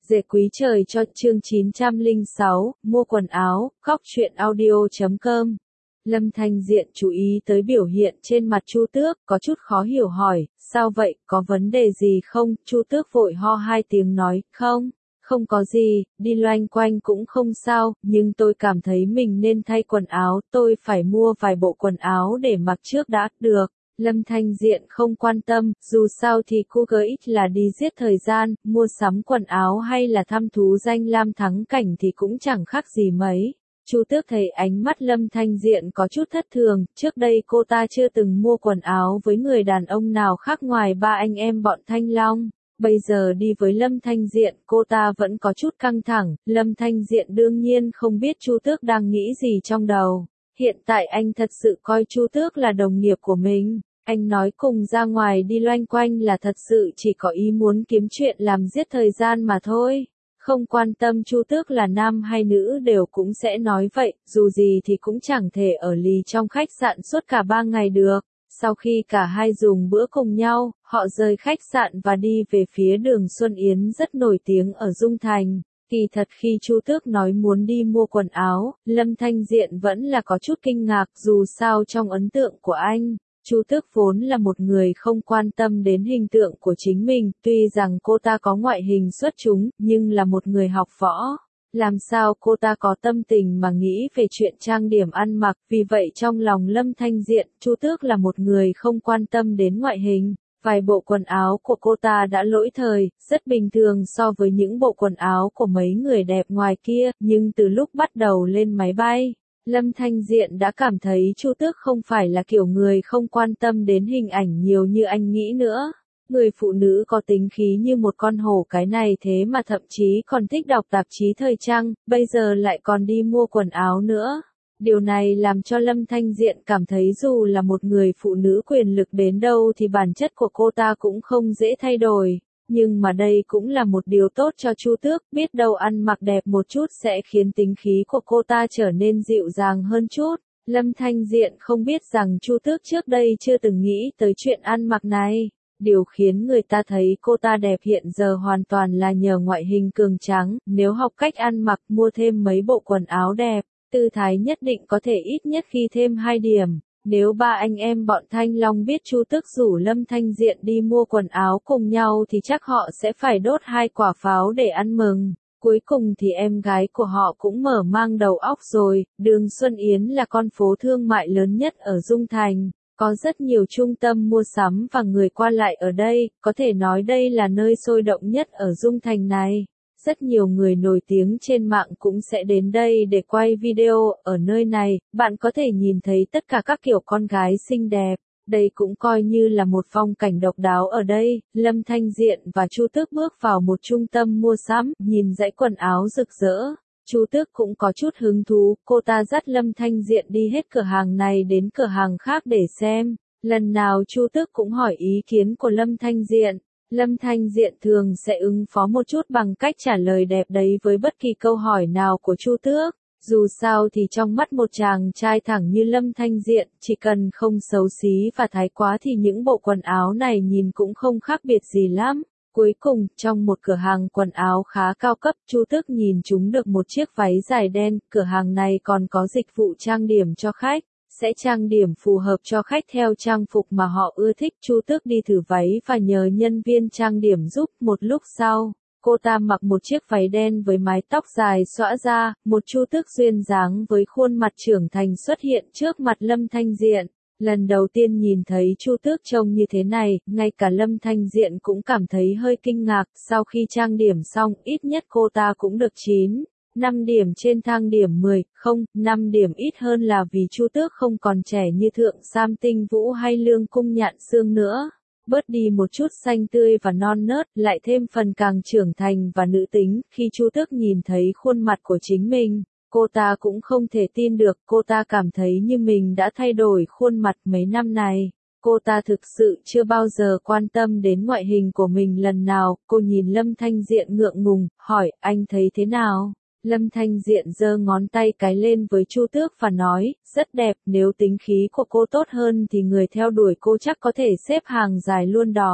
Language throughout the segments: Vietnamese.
Dệt quý trời cho chương 906, mua quần áo, góc truyện audio.com. Lâm Thanh Diện chú ý tới biểu hiện trên mặt Chu Tước, có chút khó hiểu hỏi, sao vậy, có vấn đề gì không? Chu Tước vội ho hai tiếng nói, không có gì, đi loanh quanh cũng không sao, nhưng tôi cảm thấy mình nên thay quần áo, tôi phải mua vài bộ quần áo để mặc trước đã, được. Lâm Thanh Diện không quan tâm, dù sao thì Google X là đi giết thời gian, mua sắm quần áo hay là thăm thú danh lam thắng cảnh thì cũng chẳng khác gì mấy. Chu Tước thấy ánh mắt Lâm Thanh Diện có chút thất thường, trước đây cô ta chưa từng mua quần áo với người đàn ông nào khác ngoài ba anh em bọn Thanh Long. Bây giờ đi với Lâm Thanh Diện, cô ta vẫn có chút căng thẳng, Lâm Thanh Diện đương nhiên không biết Chu Tước đang nghĩ gì trong đầu. Hiện tại anh thật sự coi Chu Tước là đồng nghiệp của mình. Anh nói cùng ra ngoài đi loanh quanh là thật sự chỉ có ý muốn kiếm chuyện làm giết thời gian mà thôi. Không quan tâm Chu Tước là nam hay nữ đều cũng sẽ nói vậy, dù gì thì cũng chẳng thể ở lì trong khách sạn suốt cả 3 ngày được. Sau khi cả hai dùng bữa cùng nhau, họ rời khách sạn và đi về phía đường Xuân Yến rất nổi tiếng ở Dung Thành. Kỳ thật khi Chu Tước nói muốn đi mua quần áo, Lâm Thanh Diện vẫn là có chút kinh ngạc, dù sao trong ấn tượng của anh, Chu Tước vốn là một người không quan tâm đến hình tượng của chính mình, tuy rằng cô ta có ngoại hình xuất chúng, nhưng là một người học võ. Làm sao cô ta có tâm tình mà nghĩ về chuyện trang điểm ăn mặc, vì vậy trong lòng Lâm Thanh Diện, Chu Tước là một người không quan tâm đến ngoại hình. Vài bộ quần áo của cô ta đã lỗi thời, rất bình thường so với những bộ quần áo của mấy người đẹp ngoài kia, nhưng từ lúc bắt đầu lên máy bay, Lâm Thanh Diện đã cảm thấy Chu Tước không phải là kiểu người không quan tâm đến hình ảnh nhiều như anh nghĩ nữa. Người phụ nữ có tính khí như một con hổ cái này thế mà thậm chí còn thích đọc tạp chí thời trang, bây giờ lại còn đi mua quần áo nữa. Điều này làm cho Lâm Thanh Diện cảm thấy dù là một người phụ nữ quyền lực đến đâu thì bản chất của cô ta cũng không dễ thay đổi. Nhưng mà đây cũng là một điều tốt cho Chu Tước, biết đâu ăn mặc đẹp một chút sẽ khiến tính khí của cô ta trở nên dịu dàng hơn chút. Lâm Thanh Diện không biết rằng Chu Tước trước đây chưa từng nghĩ tới chuyện ăn mặc này. Điều khiến người ta thấy cô ta đẹp hiện giờ hoàn toàn là nhờ ngoại hình cường tráng, nếu học cách ăn mặc mua thêm mấy bộ quần áo đẹp, tư thái nhất định có thể ít nhất ghi thêm 2 điểm. Nếu ba anh em bọn Thanh Long biết Chu Tước rủ Lâm Thanh Diện đi mua quần áo cùng nhau thì chắc họ sẽ phải đốt 2 quả pháo để ăn mừng. Cuối cùng thì em gái của họ cũng mở mang đầu óc rồi, đường Xuân Yến là con phố thương mại lớn nhất ở Dung Thành. Có rất nhiều trung tâm mua sắm và người qua lại ở đây, có thể nói đây là nơi sôi động nhất ở Dung Thành này. Rất nhiều người nổi tiếng trên mạng cũng sẽ đến đây để quay video, ở nơi này, bạn có thể nhìn thấy tất cả các kiểu con gái xinh đẹp. Đây cũng coi như là một phong cảnh độc đáo ở đây. Lâm Thanh Diện và Chu Tước bước vào một trung tâm mua sắm, nhìn dãy quần áo rực rỡ. Chu Tước cũng có chút hứng thú, cô ta dắt Lâm Thanh Diện đi hết cửa hàng này đến cửa hàng khác để xem. Lần nào Chu Tước cũng hỏi ý kiến của Lâm Thanh Diện. Lâm Thanh Diện thường sẽ ứng phó một chút bằng cách trả lời đẹp đấy với bất kỳ câu hỏi nào của Chu Tước. Dù sao thì trong mắt một chàng trai thẳng như Lâm Thanh Diện, chỉ cần không xấu xí và thái quá thì những bộ quần áo này nhìn cũng không khác biệt gì lắm. Cuối cùng, trong một cửa hàng quần áo khá cao cấp, Chu Tước nhìn chúng được một chiếc váy dài đen, cửa hàng này còn có dịch vụ trang điểm cho khách, sẽ trang điểm phù hợp cho khách theo trang phục mà họ ưa thích. Chu Tước đi thử váy và nhờ nhân viên trang điểm giúp, một lúc sau, cô ta mặc một chiếc váy đen với mái tóc dài xõa ra, một Chu Tước duyên dáng với khuôn mặt trưởng thành xuất hiện trước mặt Lâm Thanh Diện. Lần đầu tiên nhìn thấy Chu Tước trông như thế này, ngay cả Lâm Thanh Diện cũng cảm thấy hơi kinh ngạc, sau khi trang điểm xong, ít nhất cô ta cũng được 5 điểm trên thang điểm 10, 5 điểm ít hơn là vì Chu Tước không còn trẻ như Thượng Sam Tinh Vũ hay Lương Cung Nhạn Xương nữa. Bớt đi một chút xanh tươi và non nớt, lại thêm phần càng trưởng thành và nữ tính, khi Chu Tước nhìn thấy khuôn mặt của chính mình. Cô ta cũng không thể tin được, cô ta cảm thấy như mình đã thay đổi khuôn mặt mấy năm này. Cô ta thực sự chưa bao giờ quan tâm đến ngoại hình của mình lần nào. Cô nhìn Lâm Thanh Diện ngượng ngùng, hỏi, anh thấy thế nào? Lâm Thanh Diện giơ ngón tay cái lên với Chu Tước và nói, rất đẹp, nếu tính khí của cô tốt hơn thì người theo đuổi cô chắc có thể xếp hàng dài luôn đó.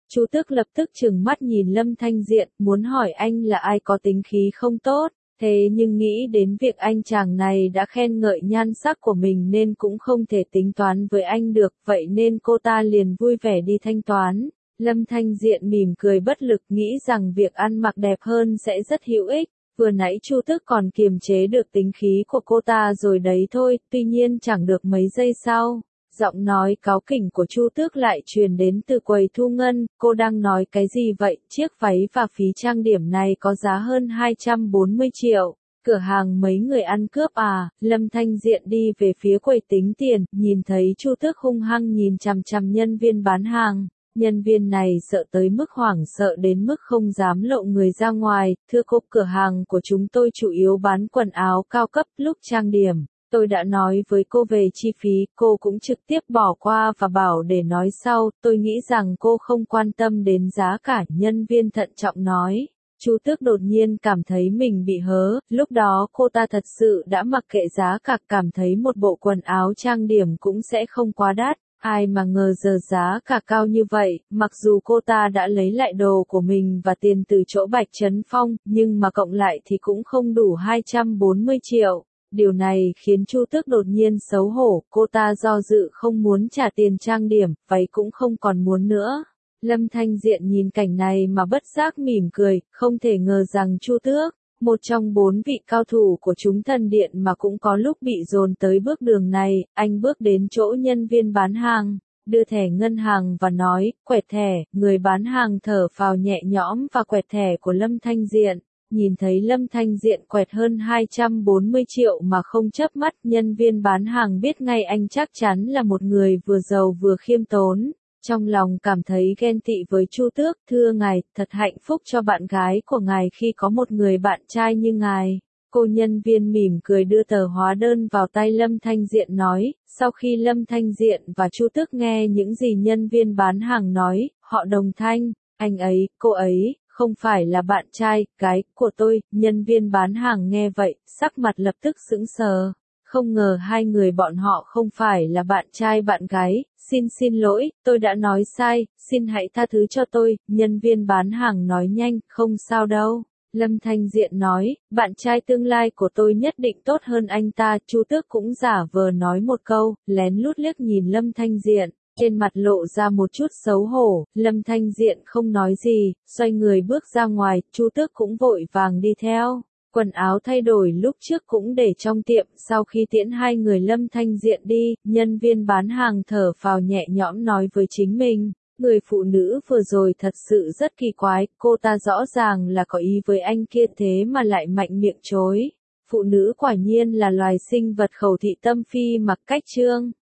Chu Tước lập tức trừng mắt nhìn Lâm Thanh Diện, muốn hỏi anh là ai có tính khí không tốt, thế nhưng nghĩ đến việc anh chàng này đã khen ngợi nhan sắc của mình nên cũng không thể tính toán với anh được, vậy nên cô ta liền vui vẻ đi thanh toán. Lâm Thanh Diện mỉm cười bất lực nghĩ rằng việc ăn mặc đẹp hơn sẽ rất hữu ích. Vừa nãy Chu Tước còn kiềm chế được tính khí của cô ta rồi đấy thôi, tuy nhiên chẳng được mấy giây sau, giọng nói cáu kỉnh của Chu Tước lại truyền đến từ quầy thu ngân, cô đang nói cái gì vậy, chiếc váy và phí trang điểm này có giá hơn 240 triệu, cửa hàng mấy người ăn cướp à. Lâm Thanh Diện đi về phía quầy tính tiền, nhìn thấy Chu Tước hung hăng nhìn chằm chằm nhân viên bán hàng. Nhân viên này sợ tới mức hoảng sợ đến mức không dám lộ người ra ngoài, thưa cô, cửa hàng của chúng tôi chủ yếu bán quần áo cao cấp, lúc trang điểm. Tôi đã nói với cô về chi phí, cô cũng trực tiếp bỏ qua và bảo để nói sau, tôi nghĩ rằng cô không quan tâm đến giá cả, nhân viên thận trọng nói. Chu Tước đột nhiên cảm thấy mình bị hớ, lúc đó cô ta thật sự đã mặc kệ giá cả, cảm thấy một bộ quần áo trang điểm cũng sẽ không quá đắt. Ai mà ngờ giờ giá cả cao như vậy, mặc dù cô ta đã lấy lại đồ của mình và tiền từ chỗ Bạch Trấn Phong, nhưng mà cộng lại thì cũng không đủ 240 triệu. Điều này khiến Chu Tước đột nhiên xấu hổ, cô ta do dự không muốn trả tiền trang điểm, váy cũng không còn muốn nữa. Lâm Thanh Diện nhìn cảnh này mà bất giác mỉm cười, không thể ngờ rằng Chu Tước, một trong 4 vị cao thủ của chúng thần điện mà cũng có lúc bị dồn tới bước đường này. Anh bước đến chỗ nhân viên bán hàng, đưa thẻ ngân hàng và nói, quẹt thẻ. Người bán hàng thở phào nhẹ nhõm và quẹt thẻ của Lâm Thanh Diện. Nhìn thấy Lâm Thanh Diện quẹt hơn 240 triệu mà không chớp mắt, nhân viên bán hàng biết ngay anh chắc chắn là một người vừa giàu vừa khiêm tốn. Trong lòng cảm thấy ghen tị với Chu Tước, thưa ngài, thật hạnh phúc cho bạn gái của ngài khi có một người bạn trai như ngài. Cô nhân viên mỉm cười đưa tờ hóa đơn vào tay Lâm Thanh Diện nói, sau khi Lâm Thanh Diện và Chu Tước nghe những gì nhân viên bán hàng nói, họ đồng thanh, anh ấy, cô ấy, không phải là bạn trai, gái của tôi. Nhân viên bán hàng nghe vậy, sắc mặt lập tức sững sờ. Không ngờ hai người bọn họ không phải là bạn trai bạn gái, xin lỗi, tôi đã nói sai, xin hãy tha thứ cho tôi. Nhân viên bán hàng nói nhanh, không sao đâu. Lâm Thanh Diện nói, bạn trai tương lai của tôi nhất định tốt hơn anh ta. Chu Tước cũng giả vờ nói một câu, lén lút liếc nhìn Lâm Thanh Diện, trên mặt lộ ra một chút xấu hổ. Lâm Thanh Diện không nói gì, xoay người bước ra ngoài, Chu Tước cũng vội vàng đi theo. Quần áo thay đổi lúc trước cũng để trong tiệm, sau khi tiễn hai người Lâm Thanh Diện đi, nhân viên bán hàng thở phào nhẹ nhõm nói với chính mình, người phụ nữ vừa rồi thật sự rất kỳ quái, cô ta rõ ràng là có ý với anh kia thế mà lại mạnh miệng chối. Phụ nữ quả nhiên là loài sinh vật khẩu thị tâm phi mặc cách trương.